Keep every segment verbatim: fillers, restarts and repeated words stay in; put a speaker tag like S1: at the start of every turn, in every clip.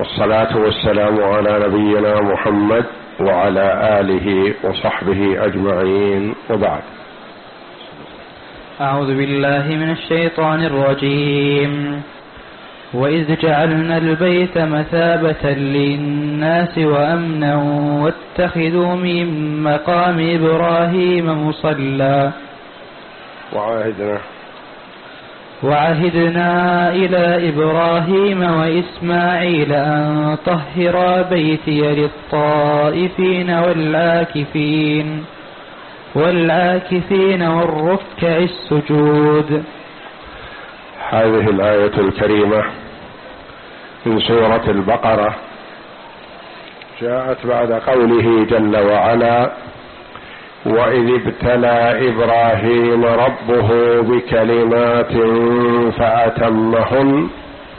S1: والصلاة والسلام على نبينا محمد وعلى آله وصحبه أجمعين، وبعد.
S2: أعوذ بالله من الشيطان الرجيم. وإذ جعلنا البيت مثابة للناس وأمنا واتخذوا من مقام إبراهيم مصلى
S1: وعاهدنا
S2: وعهدنا إلى إبراهيم وإسماعيل أن طهرا بيتي للطائفين والعاكفين والعاكفين والركع السجود.
S1: هذه الآية الكريمة من سورة البقرة جاءت بعد قوله جل وعلا: وإذ ابتلى إبراهيم ربه بكلمات فأتمهن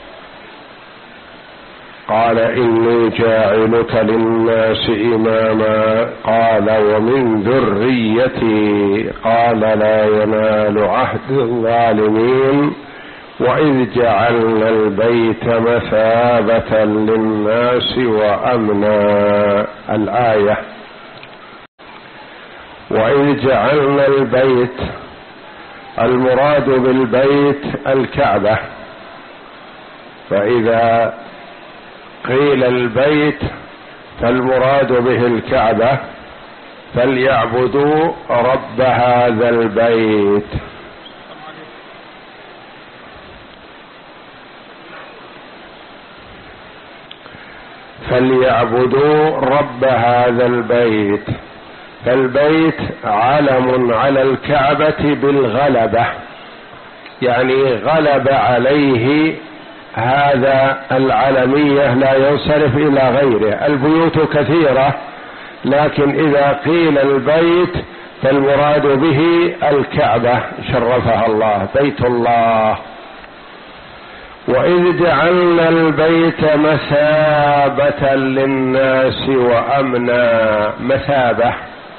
S1: قال إني جاعلك للناس إماما قال ومن ذريتي قال لا ينال عهد الظالمين وإذ جعلنا البيت مثابة للناس وأمنا. الآية: وإذ جعلنا البيت، المراد بالبيت الكعبة، فإذا قيل البيت فالمراد به الكعبة، فليعبدوا رب هذا البيت. فليعبدوا رب هذا البيت. فالبيت علم على الكعبة بالغلبة، يعني غلب عليه هذا العلمية، لا ينصرف إلى غيره. البيوت كثيرة، لكن إذا قيل البيت فالمراد به الكعبة شرفها الله، بيت الله. وإذ جعلنا البيت مثابة للناس وأمنا. مثابة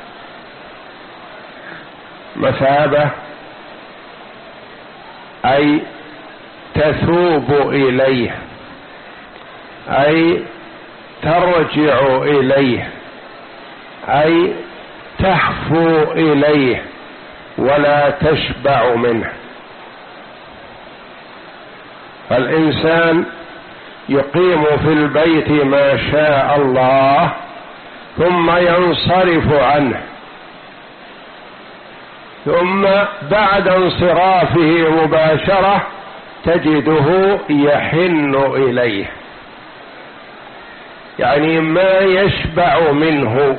S1: مثابة أي تثوب إليه، أي ترجع إليه، أي تهفو إليه ولا تشبع منه. فالإنسان يقيم في البيت ما شاء الله ثم ينصرف عنه، ثم بعد انصرافه مباشرة تجده يحن إليه، يعني ما يشبع منه،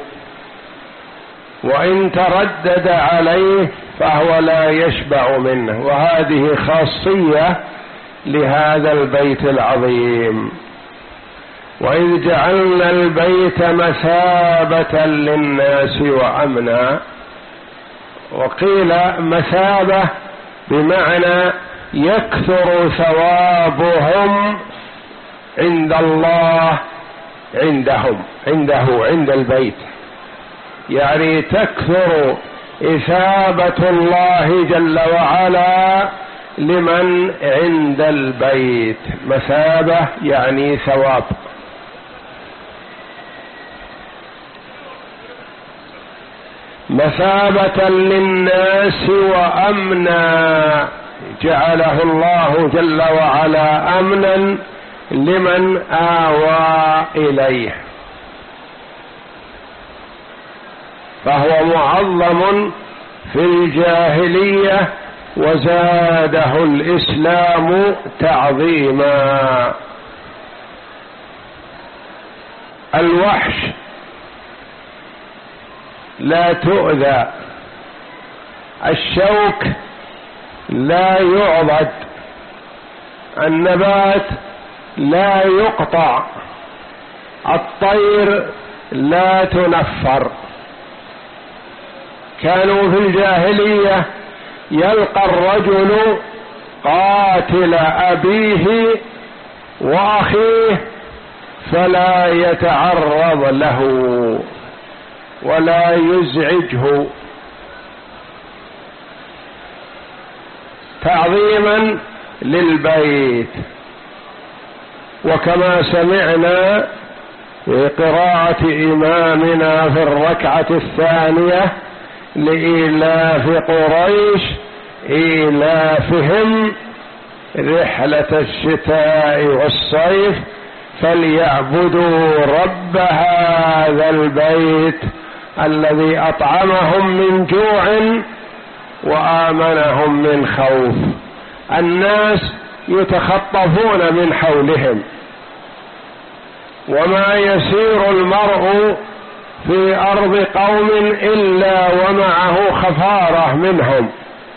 S1: وإن تردد عليه فهو لا يشبع منه. وهذه خاصية لهذا البيت العظيم. وإذ جعلنا البيت مثابة للناس وأمنا. وقيل مثابة بمعنى يكثر ثوابهم عند الله، عندهم عنده عند البيت، يعني تكثر إثابة الله جل وعلا لمن عند البيت. مثابة يعني ثواب. مثابة للناس وأمنا، جعله الله جل وعلا أمنا لمن آوى إليه، فهو معظم في الجاهلية وزاده الإسلام تعظيما. الوحش لا تؤذى، الشوك لا يعضد، النبات لا يقطع، الطير لا تنفر. كانوا في الجاهلية يلقى الرجل قاتل أبيه وأخيه فلا يتعرض له ولا يزعجه، تعظيما للبيت. وكما سمعنا في قراءة إمامنا في الركعة الثانية لإيلاف قريش إيلافهم رحلة الشتاء والصيف فليعبدوا رب هذا البيت الذي أطعمهم من جوع وآمنهم من خوف. الناس يتخطفون من حولهم، وما يسير المرء في أرض قوم إلا ومعه خفارة منهم،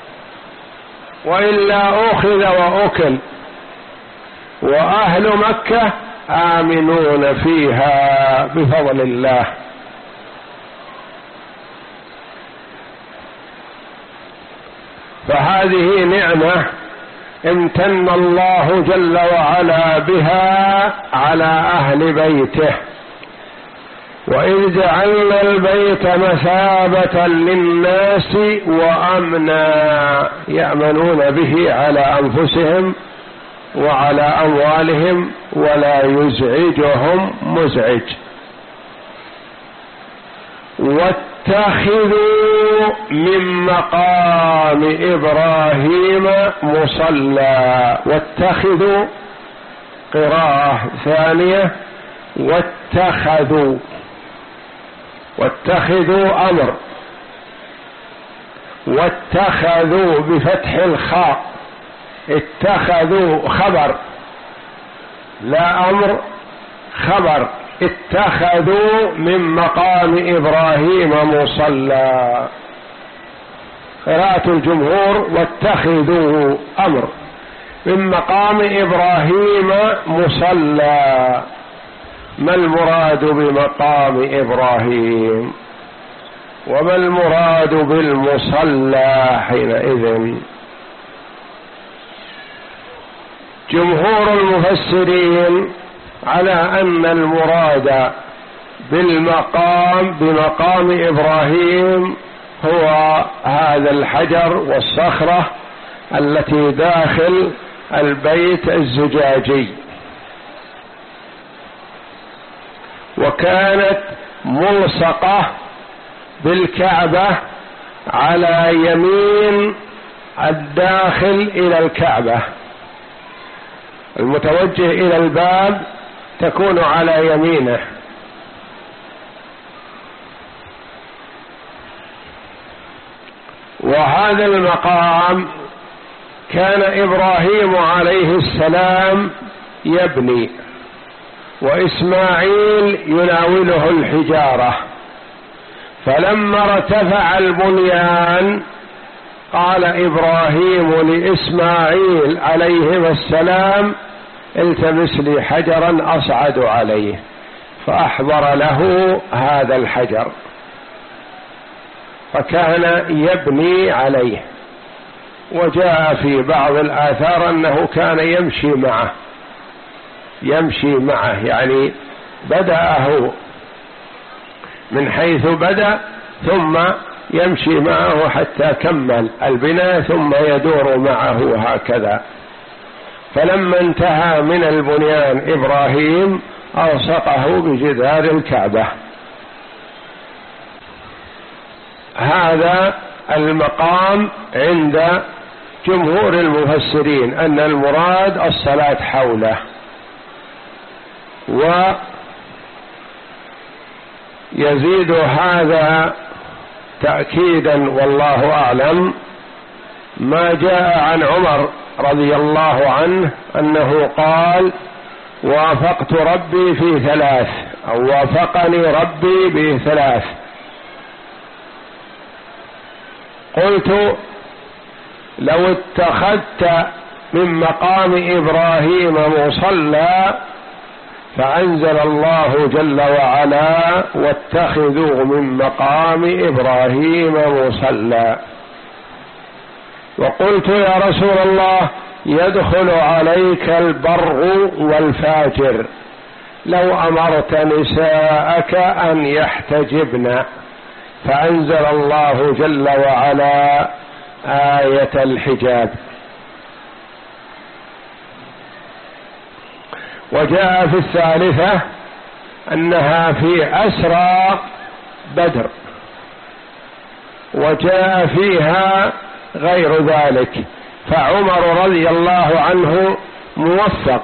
S1: وإلا أخذ وأكل، وأهل مكة آمنون فيها بفضل الله. فهذه نعمة امتن الله جل وعلا بها على أهل بيته. وإذ جعلنا البيت مثابة للناس وأمنا، يأمنون به على أنفسهم وعلى أموالهم ولا يزعجهم مزعج. واتخذوا من مقام إبراهيم مصلى. واتخذوا قراءة ثانية واتخذوا. واتخذوا أمر، واتخذوا بفتح الخاء، اتخذوا خبر، لا أمر، خبر. اتخذوا من مقام إبراهيم مصلى. قراءة الجمهور واتخذوا أمر من مقام إبراهيم مصلى. ما المراد بمقام إبراهيم وما المراد بالمصلى حينئذ؟ جمهور المفسرين على أن المراد بالمقام بمقام إبراهيم هو هذا الحجر والصخرة التي داخل البيت الزجاجي، وكانت ملصقة بالكعبة على يمين الداخل إلى الكعبة، المتوجه إلى الباب تكون على يمينه. وهذا المقام كان إبراهيم عليه السلام يبني، وإسماعيل يناوله الحجارة. فلما ارتفع البنيان قال إبراهيم لإسماعيل عليهما السلام التمس لي حجرا أصعد عليه، فأحضر له هذا الحجر، فكان يبني عليه. وجاء في بعض الآثار أنه كان يمشي معه يمشي معه يعني بدأه من حيث بدأ ثم يمشي معه حتى كمل البناء ثم يدور معه هكذا. فلما انتهى من البنيان إبراهيم ألصقه بجدار الكعبة. هذا المقام عند جمهور المفسرين أن المراد الصلاة حوله. ويزيد هذا تأكيدا والله أعلم ما جاء عن عمر رضي الله عنه أنه قال: وافقت ربي في ثلاث، أو وافقني ربي بثلاث. قلت: لو اتخذت من مقام إبراهيم مصلى، فأنزل الله جل وعلا: واتخذوا من مقام إبراهيم مصلى. وقلت: يا رسول الله، يدخل عليك البر والفاجر، لو أمرت نساءك أن يحتجبن، فأنزل الله جل وعلا آية الحجاب. وجاء في الثالثة أنها في أسرى بدر، وجاء فيها غير ذلك. فعمر رضي الله عنه موفق،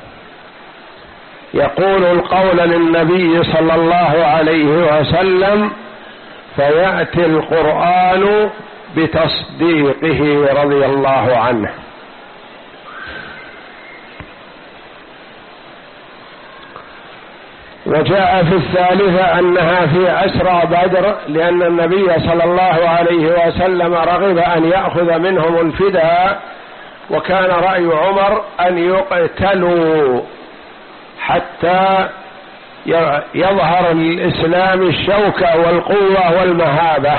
S1: يقول القول للنبي صلى الله عليه وسلم فيأتي القرآن بتصديقه رضي الله عنه. وجاء في الثالثة أنها في أسرى بدر، لأن النبي صلى الله عليه وسلم رغب أن يأخذ منهم الفداء، وكان رأي عمر أن يقتلوا حتى يظهر الإسلام الشوكة والقوة والمهابة.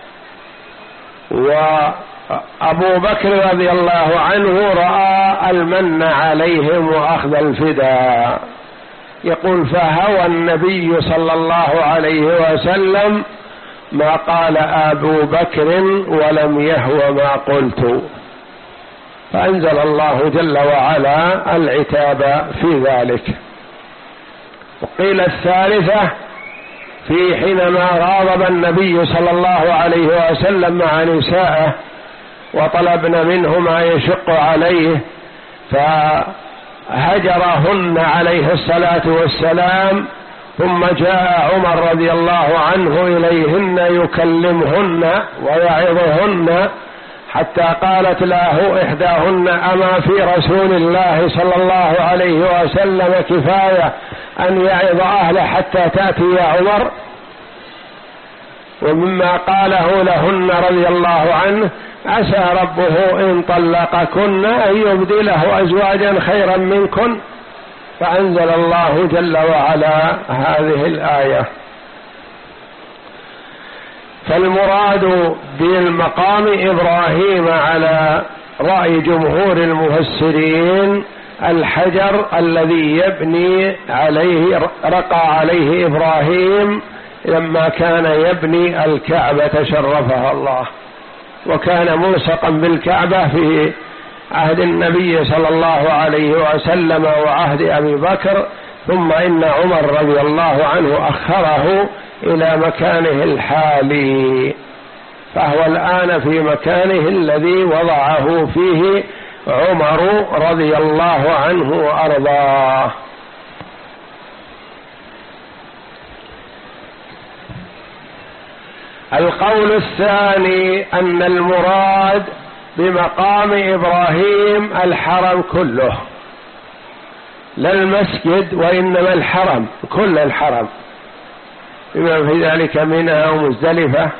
S1: وأبو بكر رضي الله عنه رأى المن عليهم وأخذ الفداء. يقول فهوى النبي صلى الله عليه وسلم ما قال أبو بكر ولم يهو ما قلت، فأنزل الله جل وعلا العتاب في ذلك. وقيل الثالثة في حينما غاضب النبي صلى الله عليه وسلم مع نسائه وطلبن منه ما يشق عليه، فهجرهن عليه الصلاة والسلام، ثم جاء عمر رضي الله عنه إليهن يكلمهن ويعظهن، حتى قالت له إحداهن أما في رسول الله صلى الله عليه وسلم كفاية أن يعظ أهله حتى تأتي يا عمر؟ ومما قاله لهن رضي الله عنه عسى ربه إن طلقكن أن يبدله أزواجا خيرا منكن، فأنزل الله جل وعلا هذه الآية. فالمراد بالمقام إبراهيم على رأي جمهور المفسرين الحجر الذي يبني عليه رقى عليه إبراهيم لما كان يبني الكعبة شرفها الله، وكان ملصقا بالكعبة في عهد النبي صلى الله عليه وسلم وعهد أبي بكر، ثم إن عمر رضي الله عنه أخره إلى مكانه الحالي، فهو الآن في مكانه الذي وضعه فيه عمر رضي الله عنه وأرضاه. القول الثاني أن المراد بمقام إبراهيم الحرم كله، لا المسجد وإنما الحرم، كل الحرم بما في ذلك منى ومزدلفة.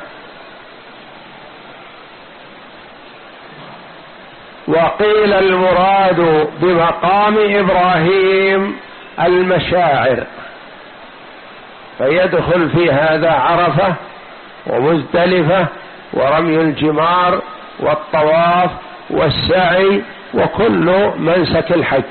S1: وقيل المراد بمقام إبراهيم المشاعر، فيدخل في هذا عرفة ومزدلفة ورمي الجمار والطواف والسعي وكل منسك الحج.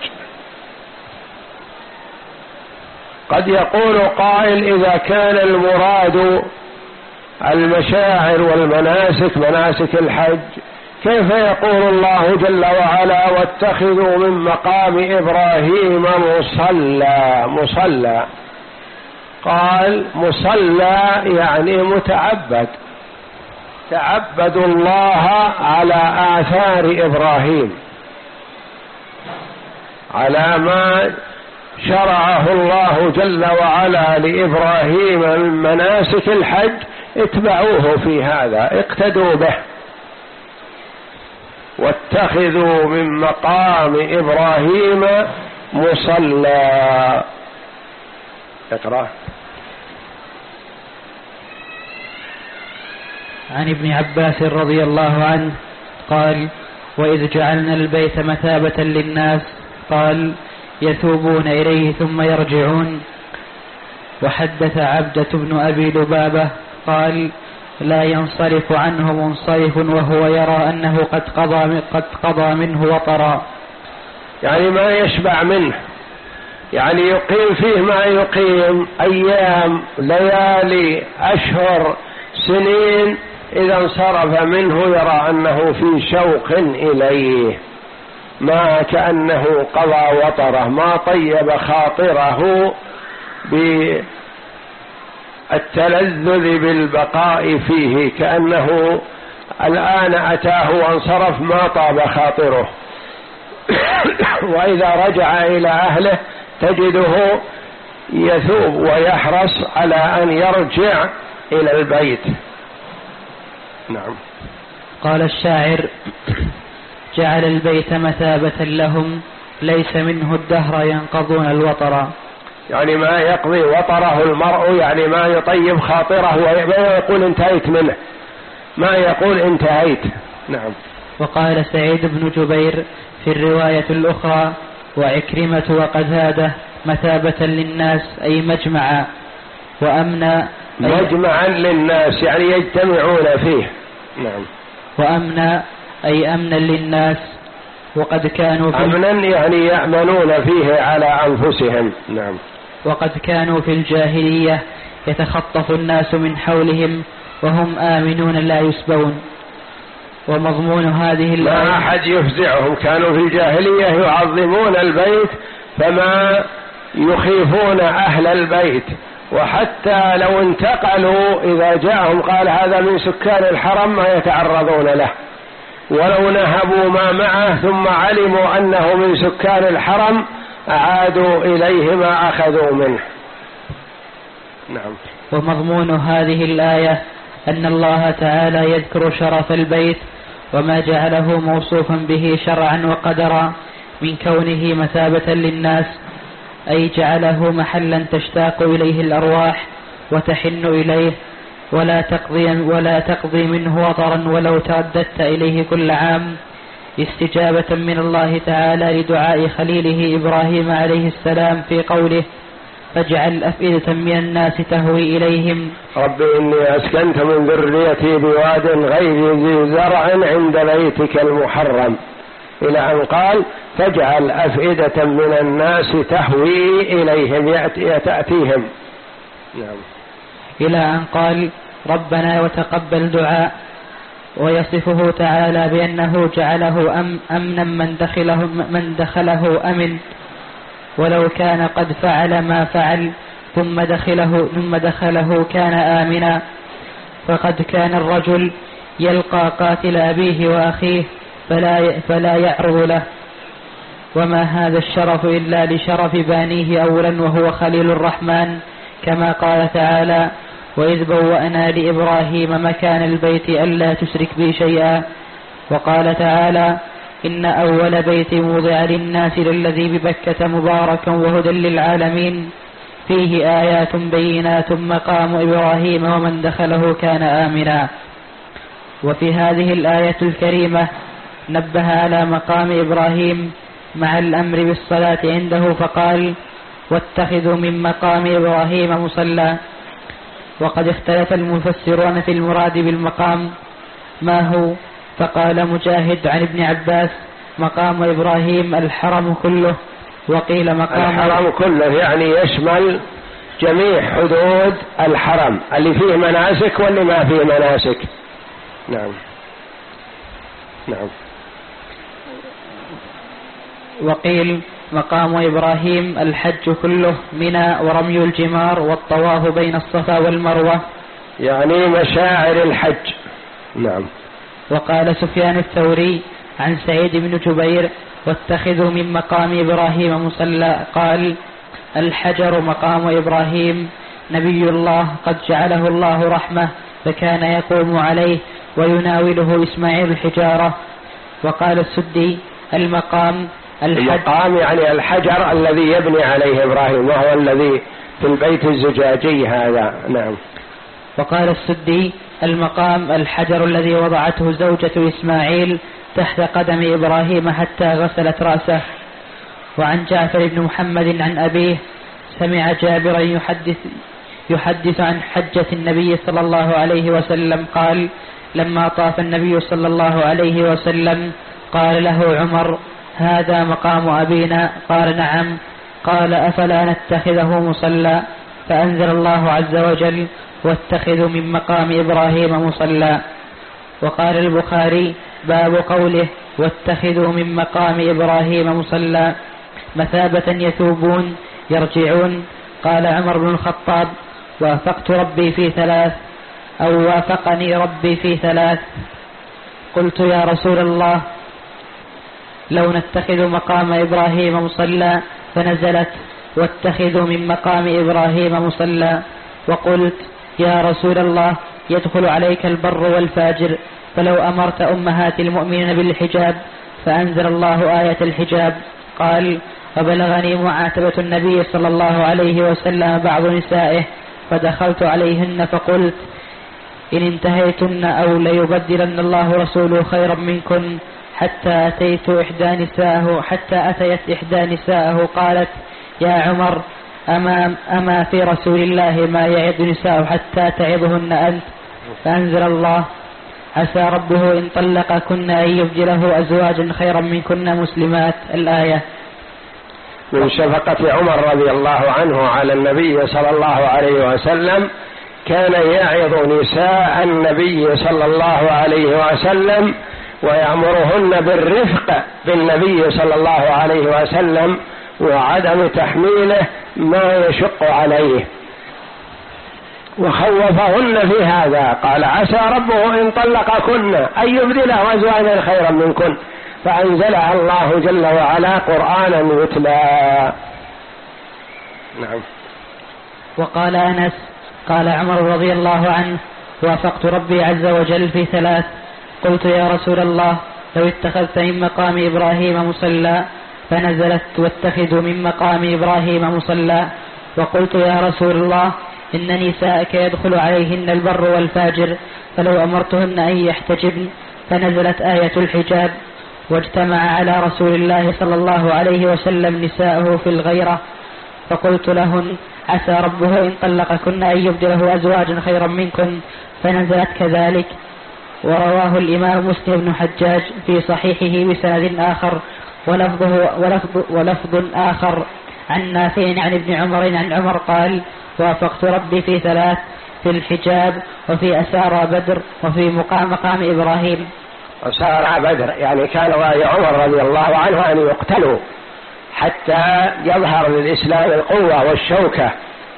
S1: قد يقول قائل إذا كان المراد المشاعر والمناسك مناسك الحج، كيف يقول الله جل وعلا واتخذوا من مقام إبراهيم مصلى؟ مصلى قال مصلى يعني متعبد، تعبدوا الله على آثار إبراهيم، على ما شرعه الله جل وعلا لإبراهيم من مناسك الحج، اتبعوه في هذا، اقتدوا به. واتخذوا من مقام إبراهيم مصلى. اقرأ.
S2: عن ابن عباس رضي الله عنه قال وإذ جعلنا البيت مثابة للناس قال يثوبون إليه ثم يرجعون. وحدث عبدة بن أبي لبابة قال لا ينصرف عنه منصرف وهو يرى أنه قد قضى, قد قضى منه وطرا،
S1: يعني ما يشبع منه، يعني يقيم فيه ما يقيم أيام ليالي أشهر سنين، إذا انصرف منه يرى أنه في شوق إليه. ما كأنه قضى وطره، ما طيب خاطره بالتلذذ بالبقاء فيه، كأنه الآن أتاه وانصرف ما طاب خاطره. وإذا رجع إلى أهله تجده يثوب ويحرص على أن يرجع إلى البيت. نعم.
S2: قال الشاعر: جعل البيت مثابة لهم ليس منه الدهر ينقضون الوطر.
S1: يعني ما يقضي وطره المرء، يعني ما يطيب خاطره وما يقول انتهيت منه، ما يقول انتهيت. نعم.
S2: وقال سعيد بن جبير في الرواية الأخرى: وعكرمة وقتادة مثابة للناس أي مجمعا وأمنا،
S1: مجمعا للناس يعني يجتمعون فيه. نعم.
S2: وأمنا أي أمنا للناس، وقد كانوا في
S1: أمنا يعني يأمنون فيه على أنفسهم. نعم.
S2: وقد كانوا في الجاهلية يتخطف الناس من حولهم وهم آمنون لا يسبون. ومضمون هذه الآية
S1: ما أحد يفزعهم، كانوا في الجاهلية يعظمون البيت فما يخيفون أهل البيت، وحتى لو انتقلوا إذا جاءهم قال هذا من سكان الحرم ما يتعرضون له، ولو نهبوا ما معه ثم علموا أنه من سكان الحرم أعادوا إليه ما أخذوا منه. نعم.
S2: ومضمون هذه الآية أن الله تعالى يذكر شرف البيت وما جعله موصوفا به شرعا وقدرا من كونه مثابة للناس، أي جعله محلا تشتاق إليه الأرواح وتحن إليه، ولا تقضي, ولا تقضي منه وطرا ولو ترددت إليه كل عام، استجابة من الله تعالى لدعاء خليله إبراهيم عليه السلام في قوله: فاجعل أفئدة من الناس تهوي إليهم
S1: رب إني أسكنت من ذريتي بواد غير ذي زرع عند بيتك المحرم، إلى أن قال فاجعل أفئدة من الناس تهوي إليهم يأتي تأتيهم. نعم.
S2: إلى أن قال ربنا وتقبل دعاء، ويصفه تعالى بأنه جعله أم أمنا من دخله, من دخله أمن، ولو كان قد فعل ما فعل ثم دخله, ثم دخله كان آمنا، فقد كان الرجل يلقى قاتل أبيه وأخيه فلا, فلا يعرض له، وما هذا الشرف إلا لشرف بانيه أولا وهو خليل الرحمن، كما قال تعالى: وإذ بوأنا لإبراهيم مكان البيت ألا تشرك بي شيئا. وقال تعالى: إن أول بيت وضع للناس للذي ببكة مباركا وهدى للعالمين فيه آيات بينات مقام إبراهيم ومن دخله كان آمنا. وفي هذه الآية الكريمة نبه على مقام إبراهيم مع الأمر بالصلاة عنده، فقال: واتخذوا من مقام إبراهيم مصلى. وقد اختلف المفسرون في المراد بالمقام ما هو، فقال مجاهد عن ابن عباس: مقام إبراهيم الحرم كله، وقيل مقام
S1: الحرم كله يعني يشمل جميع حدود الحرم اللي فيه مناسك واللي ما فيه مناسك. نعم. نعم.
S2: وقيل مقام إبراهيم الحج كله، منى ورمي الجمار والطواف بين الصفا والمروة،
S1: يعني مشاعر الحج. نعم.
S2: وقال سفيان الثوري عن سعيد بن جبير: واتخذوا من مقام إبراهيم مصلى. قال: الحجر مقام إبراهيم، نبي الله قد جعله الله رحمة، فكان يقوم عليه ويناوله إسماعيل الحجارة. وقال السدي: المقام
S1: المقام يعني الحجر الذي يبني عليه إبراهيم، وهو الذي في البيت الزجاجي هذا. نعم.
S2: وقال السدي: المقام الحجر الذي وضعته زوجة إسماعيل تحت قدم إبراهيم حتى غسلت رأسه. وعن جعفر بن محمد عن أبيه سمع جابرا يحدث, يحدث عن حجة النبي صلى الله عليه وسلم قال: لما طاف النبي صلى الله عليه وسلم قال له عمر: هذا مقام أبينا؟ قال: نعم. قال: أفلا نتخذه مصلى؟ فأنزل الله عز وجل: واتخذوا من مقام إبراهيم مصلى. وقال البخاري: باب قوله: واتخذوا من مقام إبراهيم مصلى مثابة يثوبون يرجعون. قال عمر بن الخطاب: وافقت ربي في ثلاث، أو وافقني ربي في ثلاث. قلت: يا رسول الله، لو نتخذ مقام إبراهيم مصلى، فنزلت: واتخذوا من مقام إبراهيم مصلى. وقلت: يا رسول الله، يدخل عليك البر والفاجر، فلو أمرت أمهات المؤمنين بالحجاب، فأنزل الله آية الحجاب. قال: وبلغني معاتبة النبي صلى الله عليه وسلم بعض نسائه، فدخلت عليهن فقلت: إن انتهيتن أو ليبدلن الله رسوله خيرا منكن. حتى أتيت إحدى نسائه حتى أتيت إحدى نسائه قالت: يا عمر، أما, أما في رسول الله ما يعظ نساءه حتى تعظهن أنت؟ فأنزل الله: عسى ربه إن طلقكن أن يبدله أزواجا خيرا منكن مسلمات. الآية.
S1: من شفقة عمر رضي الله عنه على النبي صلى الله عليه وسلم كان يعظ نساء النبي صلى الله عليه وسلم ويأمرهن بالرفق بالنبي صلى الله عليه وسلم وعدم تحميله ما يشق عليه، وخوفهن في هذا. قال: عسى ربه إن طلقكن أن يبدله أزواجا خيرا منكن، فأنزلها الله جل وعلا قرآنا يتلى. نعم.
S2: وقال أنس: قال عمر رضي الله عنه: وافقت ربي عز وجل في ثلاث. قلت: يا رسول الله، لو اتخذت من مقام إبراهيم مصلى، فنزلت: واتخذوا من مقام إبراهيم مصلى. وقلت: يا رسول الله، إن نساءك يدخل عليهن البر والفاجر، فلو أمرتهن أن يحتجبن، فنزلت آية الحجاب. واجتمع على رسول الله صلى الله عليه وسلم نساءه في الغيرة، فقلت لهن: عسى ربه إن طلقكن أن يبدله أزواجا خيرا منكن، فنزلت كذلك. ورواه الإمام مسلم بن حجاج في صحيحه بسند آخر ولفظه ولفظ, ولفظ آخر عن نافع عن ابن عمر عن عمر قال: وافقت ربي في ثلاث: في الحجاب، وفي أسارى بدر، وفي مقام مقام إبراهيم.
S1: أسارى بدر يعني كان رأي عمر رضي الله عنه أن يقتلوا حتى يظهر للإسلام القوة والشوكة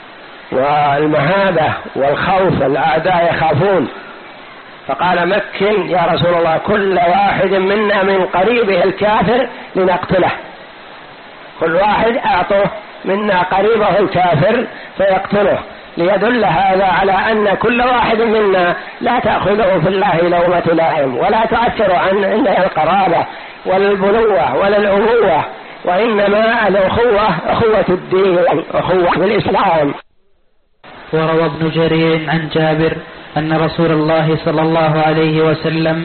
S1: والمهابة والخوف، الأعداء يخافون. فقال: مكن يا رسول الله كل واحد منا من قريبه الكافر لنقتله، كل واحد أعطوه منا قريبه الكافر فيقتله، ليدل هذا على أن كل واحد منا لا تأخذه في الله لومة لائم، ولا تؤثر عنه القرابة ولا البنوة ولا الأبوة، وإنما الأخوة أخوة الدين، أخوة بالإسلام.
S2: وروى ابن جرير عن جابر أن رسول الله صلى الله عليه وسلم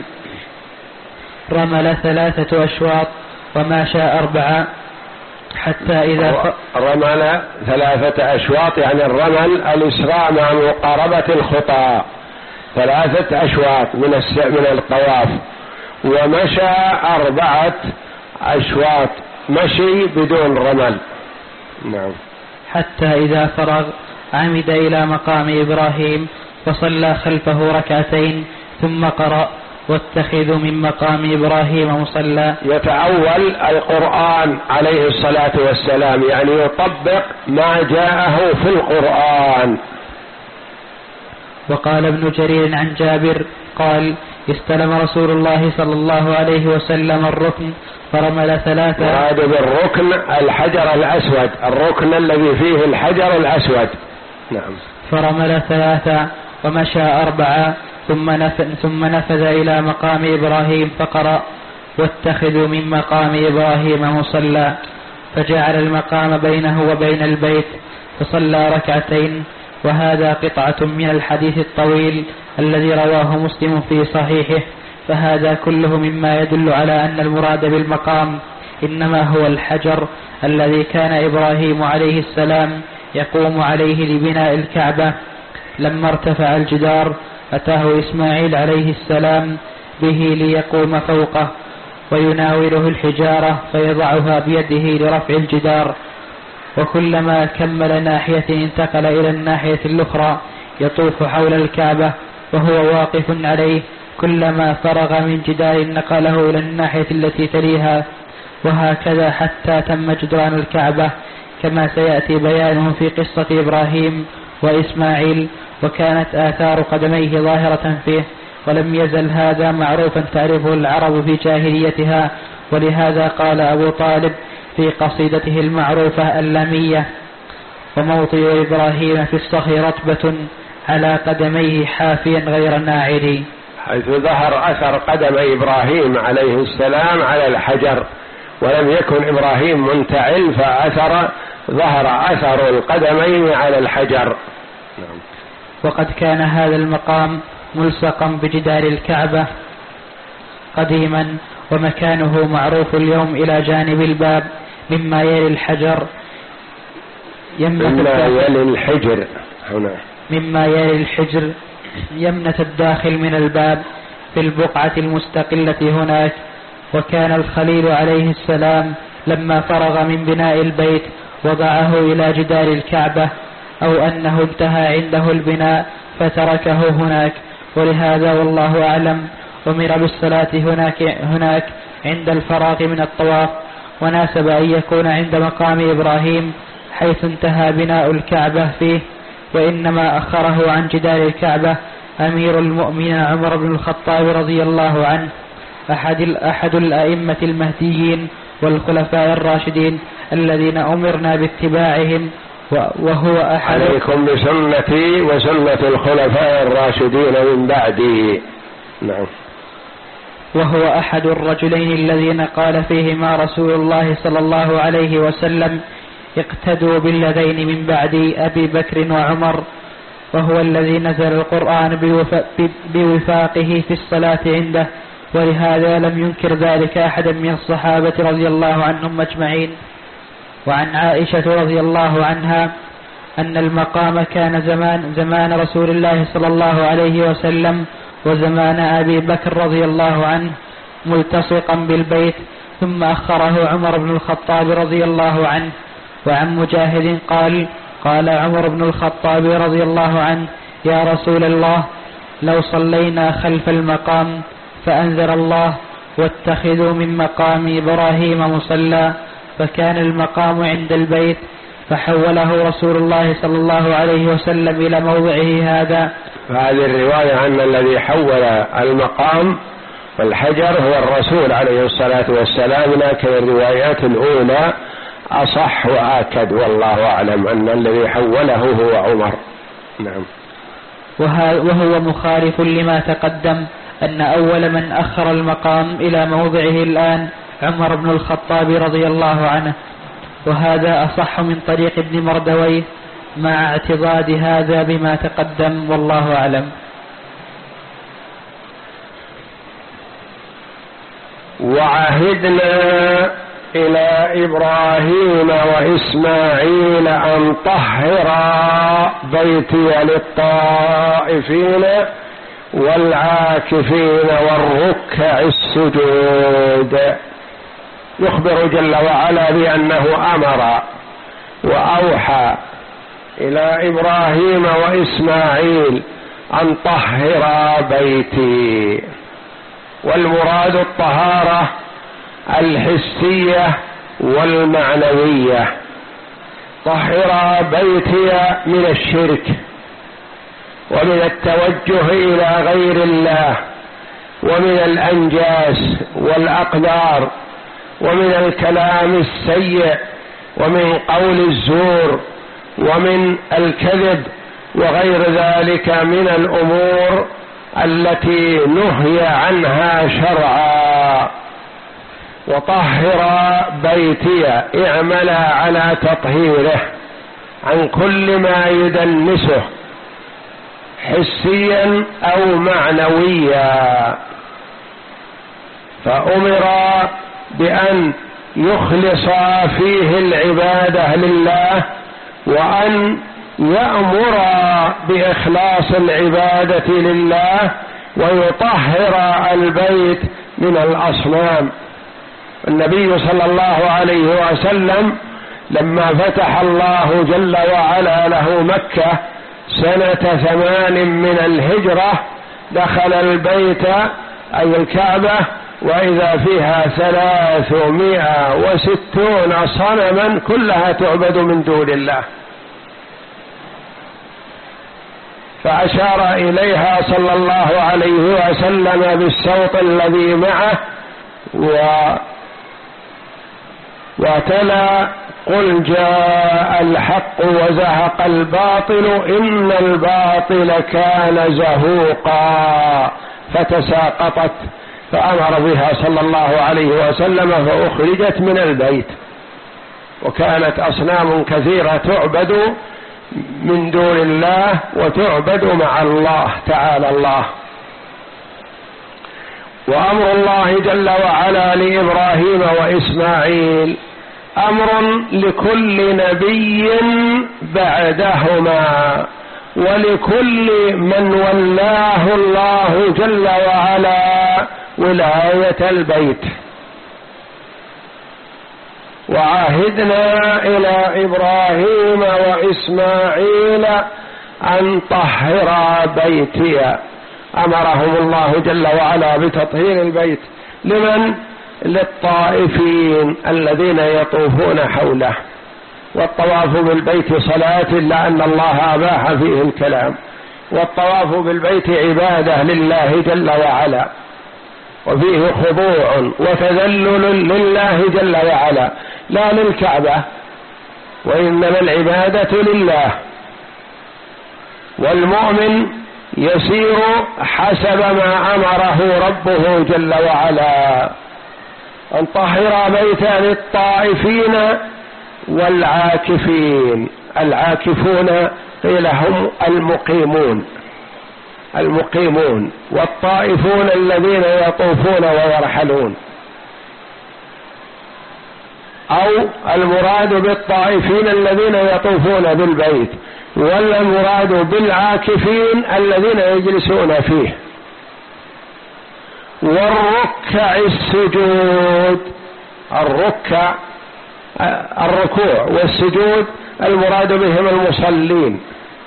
S2: رمل ثلاثة أشواط وماشى أربعة، حتى إذا
S1: رمل ثلاثة أشواط يعني الرمل الإسراع مع مقاربة الخطى، ثلاثة أشواط من من الطواف، ومشى أربعة أشواط مشي بدون رمل. نعم.
S2: حتى إذا فرغ عمد إلى مقام إبراهيم فصلى خلفه ركعتين ثم قرأ: واتخذوا من مقام إبراهيم مصلى.
S1: يتأول القرآن عليه الصلاة والسلام، يعني يطبق ما جاءه في القرآن.
S2: وقال ابن جرير عن جابر قال: استلم رسول الله صلى الله عليه وسلم الركن فرمل ثلاثة.
S1: مراد بالركن الحجر الأسود، الركن الذي فيه الحجر الأسود. نعم.
S2: فرمل ثلاثة ومشى أربعة ثم نفذ, ثم نفذ إلى مقام إبراهيم فقرأ: واتخذوا من مقام إبراهيم مصلى. فجعل المقام بينه وبين البيت فصلى ركعتين. وهذا قطعة من الحديث الطويل الذي رواه مسلم في صحيحه. فهذا كله مما يدل على أن المراد بالمقام إنما هو الحجر الذي كان إبراهيم عليه السلام يقوم عليه لبناء الكعبة. لما ارتفع الجدار أتاه إسماعيل عليه السلام به ليقوم فوقه ويناوله الحجارة فيضعها بيده لرفع الجدار، وكلما كمل ناحية انتقل إلى الناحية الأخرى يطوف حول الكعبة وهو واقف عليه كلما فرغ من جدار نقله إلى الناحية التي تليها، وهكذا حتى تم جدران الكعبة، كما سيأتي بيانه في قصة إبراهيم وإسماعيل، وكانت آثار قدميه ظاهرة فيه، ولم يزل هذا معروفا تعرفه العرب في جاهليتها. ولهذا قال أبو طالب في قصيدته المعروفة اللامية: وموطئ إبراهيم في الصخر رتبة على قدميه حافيا غير ناعل،
S1: حيث ظهر أثر قدم إبراهيم عليه السلام على الحجر، ولم يكن إبراهيم منتعل، فأثر ظهر أثر القدمين على الحجر.
S2: وقد كان هذا المقام ملصقا بجدار الكعبة قديما، ومكانه معروف اليوم إلى جانب الباب مما يلي الحجر
S1: مما يلي الحجر هنا
S2: مما يلي الحجر يمنة الداخل من الباب في البقعة المستقلة هناك. وكان الخليل عليه السلام لما فرغ من بناء البيت وضعه إلى جدار الكعبة، أو أنه انتهى عنده البناء فتركه هناك، ولهذا والله أعلم أمر بالصلاة هناك, هناك عند الفراغ من الطواف، وناسب أن يكون عند مقام إبراهيم حيث انتهى بناء الكعبة فيه. وإنما أخره عن جدار الكعبة أمير المؤمنين عمر بن الخطاب رضي الله عنه، أحد, أحد الأئمة المهديين والخلفاء الراشدين الذين أمرنا باتباعهم، وهو أحد
S1: عليكم بسنتي وسنة الخلفاء الراشدين من بعدي. نعم.
S2: وهو أحد الرجلين الذين قال فيهما رسول الله صلى الله عليه وسلم: اقتدوا بالذين من بعدي أبي بكر وعمر. وهو الذي نزل القرآن بوفاقه في الصلاة عنده، ولهذا لم ينكر ذلك أحدا من الصحابة رضي الله عنهم أجمعين. وعن عائشة رضي الله عنها أن المقام كان زمان, زمان رسول الله صلى الله عليه وسلم وزمان أبي بكر رضي الله عنه ملتصقا بالبيت، ثم أخره عمر بن الخطاب رضي الله عنه. وعن مجاهد قال: قال عمر بن الخطاب رضي الله عنه: يا رسول الله، لو صلينا خلف المقام، فأنزل الله: واتخذوا من مقام إبراهيم مصلى، فكان المقام عند البيت، فحوله رسول الله صلى الله عليه وسلم إلى موضعه هذا.
S1: فهذه الرواية أن الذي حول المقام والحجر هو الرسول عليه الصلاة والسلام، لكن الروايات الأولى أصح وآكد، والله أعلم أن الذي حوله هو عمر. نعم.
S2: وهو مخالف لما تقدم أن أول من أخر المقام إلى موضعه الآن عمر بن الخطاب رضي الله عنه، وهذا أصح من طريق ابن مردويه مع اعتضاد هذا بما تقدم، والله أعلم.
S1: وعهدنا إلى إبراهيم وإسماعيل أن طهرا بيتي للطائفين والعاكفين والركع السجود. يخبر جل وعلا بأنه أمر وأوحى إلى إبراهيم وإسماعيل أن طهرا بيتي، والمراد الطهارة الحسية والمعنوية. طهرا بيتي من الشرك ومن التوجه إلى غير الله ومن الأنجاس والأقدار ومن الكلام السيء ومن قول الزور ومن الكذب وغير ذلك من الأمور التي نهي عنها شرعا. وطهر بيتي، اعمل على تطهيره عن كل ما يدنسه حسيا أو معنويا. فأمر بأن يخلص فيه العبادة لله، وأن يأمر بإخلاص العبادة لله، ويطهر البيت من الأصنام. النبي صلى الله عليه وسلم لما فتح الله جل وعلا له مكة سنة ثمان من الهجرة دخل البيت أي الكعبة وإذا فيها ثلاثمائة وستون صنما كلها تعبد من دون الله، فأشار إليها صلى الله عليه وسلم بالصوت الذي معه و وتلا قل جاء الحق وزهق الباطل إن الباطل كان زهوقا، فتساقطت فأمر بها صلى الله عليه وسلم فأخرجت من البيت. وكانت أصنام كثيرة تعبد من دون الله وتعبد مع الله تعالى الله. وأمر الله جل وعلا لإبراهيم وإسماعيل أمر لكل نبي بعدهما ولكل من ولاه الله جل وعلا ولاية البيت. وعهدنا إلى إبراهيم وإسماعيل أن طهرا بيتي، أمرهم الله جل وعلا بتطهير البيت. لمن؟ للطائفين الذين يطوفون حوله. والطواف بالبيت صلاة إلا أن الله أباح فيه الكلام، والطواف بالبيت عبادة لله جل وعلا، وفيه خضوع وتذلل لله جل وعلا لا للكعبة، وإنما العبادة لله. والمؤمن يسير حسب ما أمره ربه جل وعلا، أن طهر بيتا للطائفين والعاكفين. العاكفون قيل هم المقيمون المقيمون والطائفون الذين يطوفون ويرحلون، أو المراد بالطائفين الذين يطوفون بالبيت، ولا المراد بالعاكفين الذين يجلسون فيه. والركع السجود، الركع الركوع والسجود المراد بهم المصلين،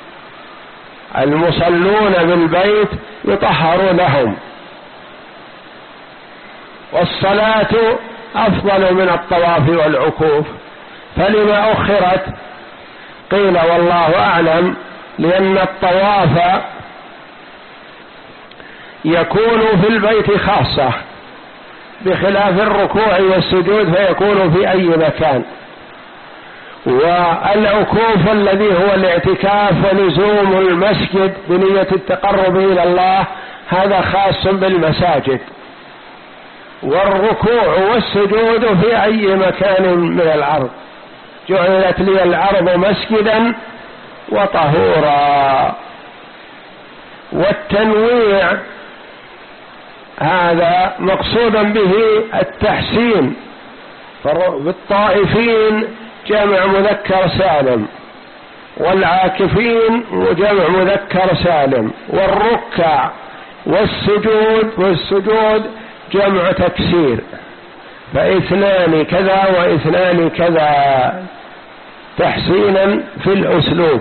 S1: المصلون بالبيت يطهر لهم. والصلاة أفضل من الطواف والعكوف، فلما أخرت؟ قيل والله أعلم لأن الطواف يكون في البيت خاصة، بخلاف الركوع والسجود فيكون في أي مكان. والعكوف الذي هو الاعتكاف ولزوم المسجد بنية التقرب إلى الله هذا خاص بالمساجد. والركوع والسجود في أي مكان من الأرض، جعلت لي الأرض مسجدا وطهورا. والتنويع هذا مقصودا به التحسين، بالطائفين جمع مذكر سالم، والعاكفين جمع مذكر سالم، والركع والسجود والسجود جمع تكسير، فاثنان كذا واثنان كذا تحسينا في الأسلوب.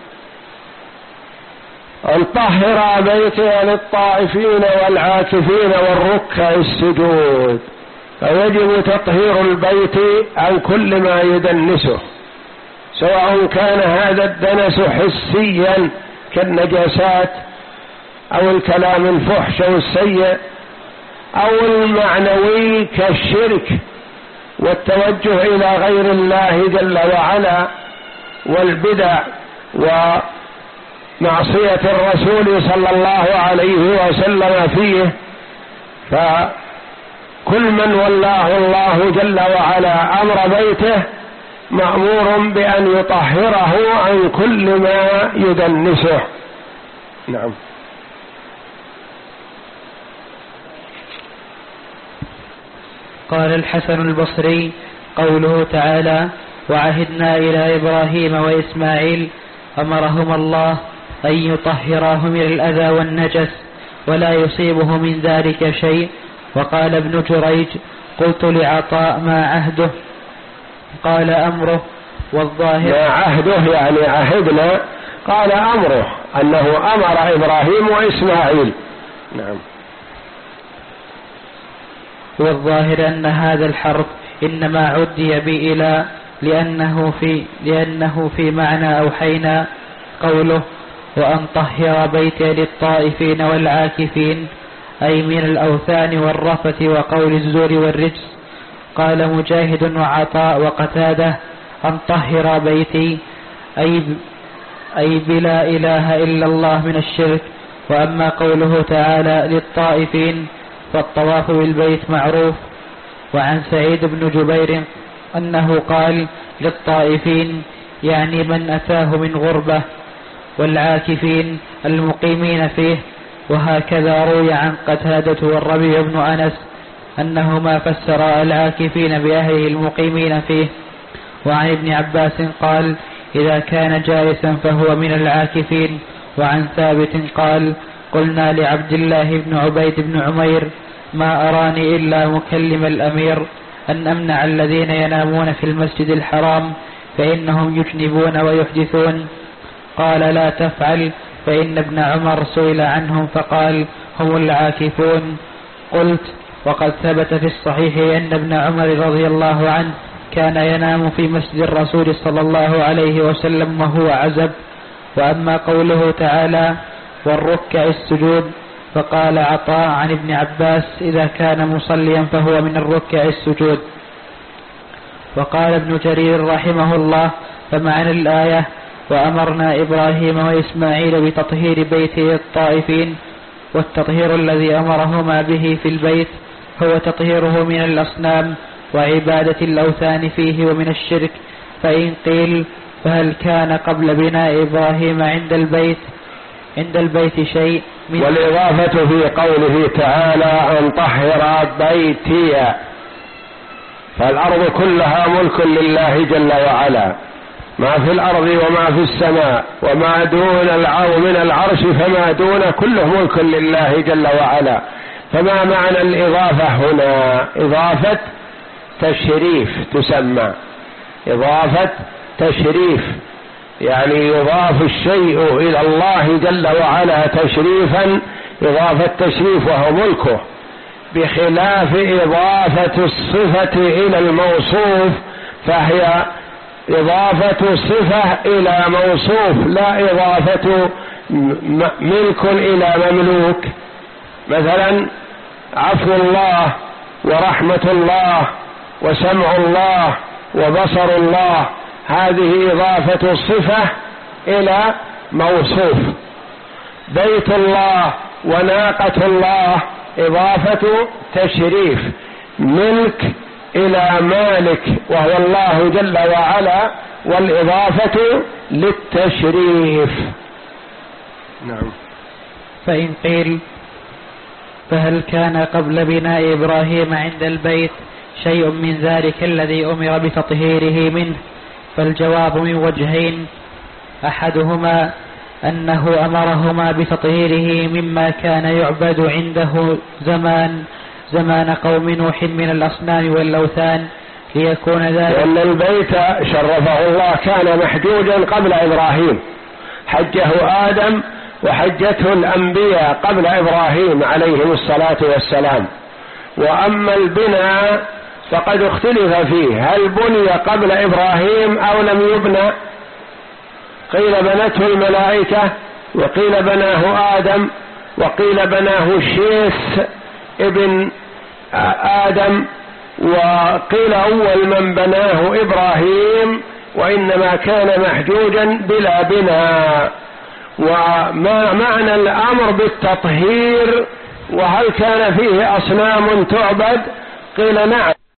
S1: أن طهر بيتي للطائفين والعاكفين والركع السجود، فيجب تطهير البيت عن كل ما يدنسه، سواء كان هذا الدنس حسيا كالنجاسات أو الكلام الفحش أو السيء، أو المعنوي كالشرك والتوجه إلى غير الله جل وعلا والبدع ومعصية الرسول صلى الله عليه وسلم فيه. فكل من ولاه الله جل وعلا أمر بيته مأمور بأن يطهره عن كل ما يدنسه. نعم.
S2: قال الحسن البصري: قوله تعالى: وعهدنا إلى إبراهيم وإسماعيل، أمرهما الله أن يطهراه من الأذى والنجس ولا يصيبه من ذلك شيء. وقال ابن جريج: قلت لعطاء: ما عهده؟ قال: أمره. والظاهر
S1: ما عهده يعني عهدنا، قال أمره أنه أمر إبراهيم وإسماعيل نعم.
S2: والظاهر أن هذا الحرف إنما عدي بإلى لأنه في, لأنه في معنى أوحينا. قوله وأن طهر بيتي للطائفين والعاكفين أي من الأوثان والرفث وقول الزور والرجس. قال مجاهد وعطاء وقتاده أن طهر بيتي أي, أي بلا إله إلا الله من الشرك. وأما قوله تعالى للطائفين فالطواف بالبيت معروف. وعن سعيد بن جبير أنه قال للطائفين يعني من أتاه من غربة، والعاكفين المقيمين فيه. وهكذا روي عن قتادة والربيع بن أنس أنهما فسر العاكفين بأهله المقيمين فيه. وعن ابن عباس قال إذا كان جالسا فهو من العاكفين. وعن ثابت قال قلنا لعبد الله بن عبيد بن عمير ما أراني إلا مكلم الأمير أن أمنع الذين ينامون في المسجد الحرام فإنهم يجنبون ويحدثون. قال لا تفعل فإن ابن عمر سئل عنهم فقال هم العاكفون. قلت وقد ثبت في الصحيح أن ابن عمر رضي الله عنه كان ينام في مسجد الرسول صلى الله عليه وسلم وهو عزب. وأما قوله تعالى والركع السجود فقال عطاء عن ابن عباس إذا كان مصليا فهو من الركع السجود. وقال ابن جرير رحمه الله فمعنى الآية وأمرنا إبراهيم وإسماعيل بتطهير بيته الطائفين. والتطهير الذي أمرهما به في البيت هو تطهيره من الأصنام وعبادة الأوثان فيه ومن الشرك. فإن قيل فهل كان قبل بناء إبراهيم عند البيت عند البيت شيء من
S1: والإضافة في قوله تعالى أن طهر بيتي، فالأرض كلها ملك لله جل وعلا، ما في الأرض وما في السماء وما دون العرش من العرش فما دون كله ملك لله جل وعلا. فما معنى الإضافة هنا؟ إضافة تشريف تسمى إضافة تشريف، يعني يضاف الشيء إلى الله جل وعلا تشريفا، إضافة تشريف وهو ملكه، بخلاف إضافة الصفة إلى الموصوف فهي إضافة صفة إلى موصوف لا إضافة ملك إلى مملوك. مثلا عفو الله ورحمة الله وسمع الله وبصر الله، هذه إضافة الصفة إلى موصوف. بيت الله وناقة الله إضافة تشريف، ملك إلى مالك وهو الله جل وعلا، والإضافة للتشريف. نعم.
S2: فإن قيل فهل كان قبل بناء إبراهيم عند البيت شيء من ذلك الذي أمر بتطهيره منه؟ فالجواب من وجهين: أحدهما أنه أمرهما بتطهيره مما كان يعبد عنده زمان زمان قوم نوح من الأصنام والأوثان ليكون ذلك،
S1: لأن البيت شرفه الله كان محجوجا قبل إبراهيم، حجه آدم وحجته الأنبياء قبل إبراهيم عليهم الصلاة والسلام. وأما البناء فقد اختلف فيه، هل بني قبل إبراهيم أو لم يبنى؟ قيل بنته الملائكة، وقيل بناه آدم، وقيل بناه شيث ابن آدم، وقيل أول من بناه إبراهيم، وإنما كان محجوجا بلا بناء. وما معنى الأمر بالتطهير؟ وهل كان فيه أصنام تعبد؟ قيل نعم.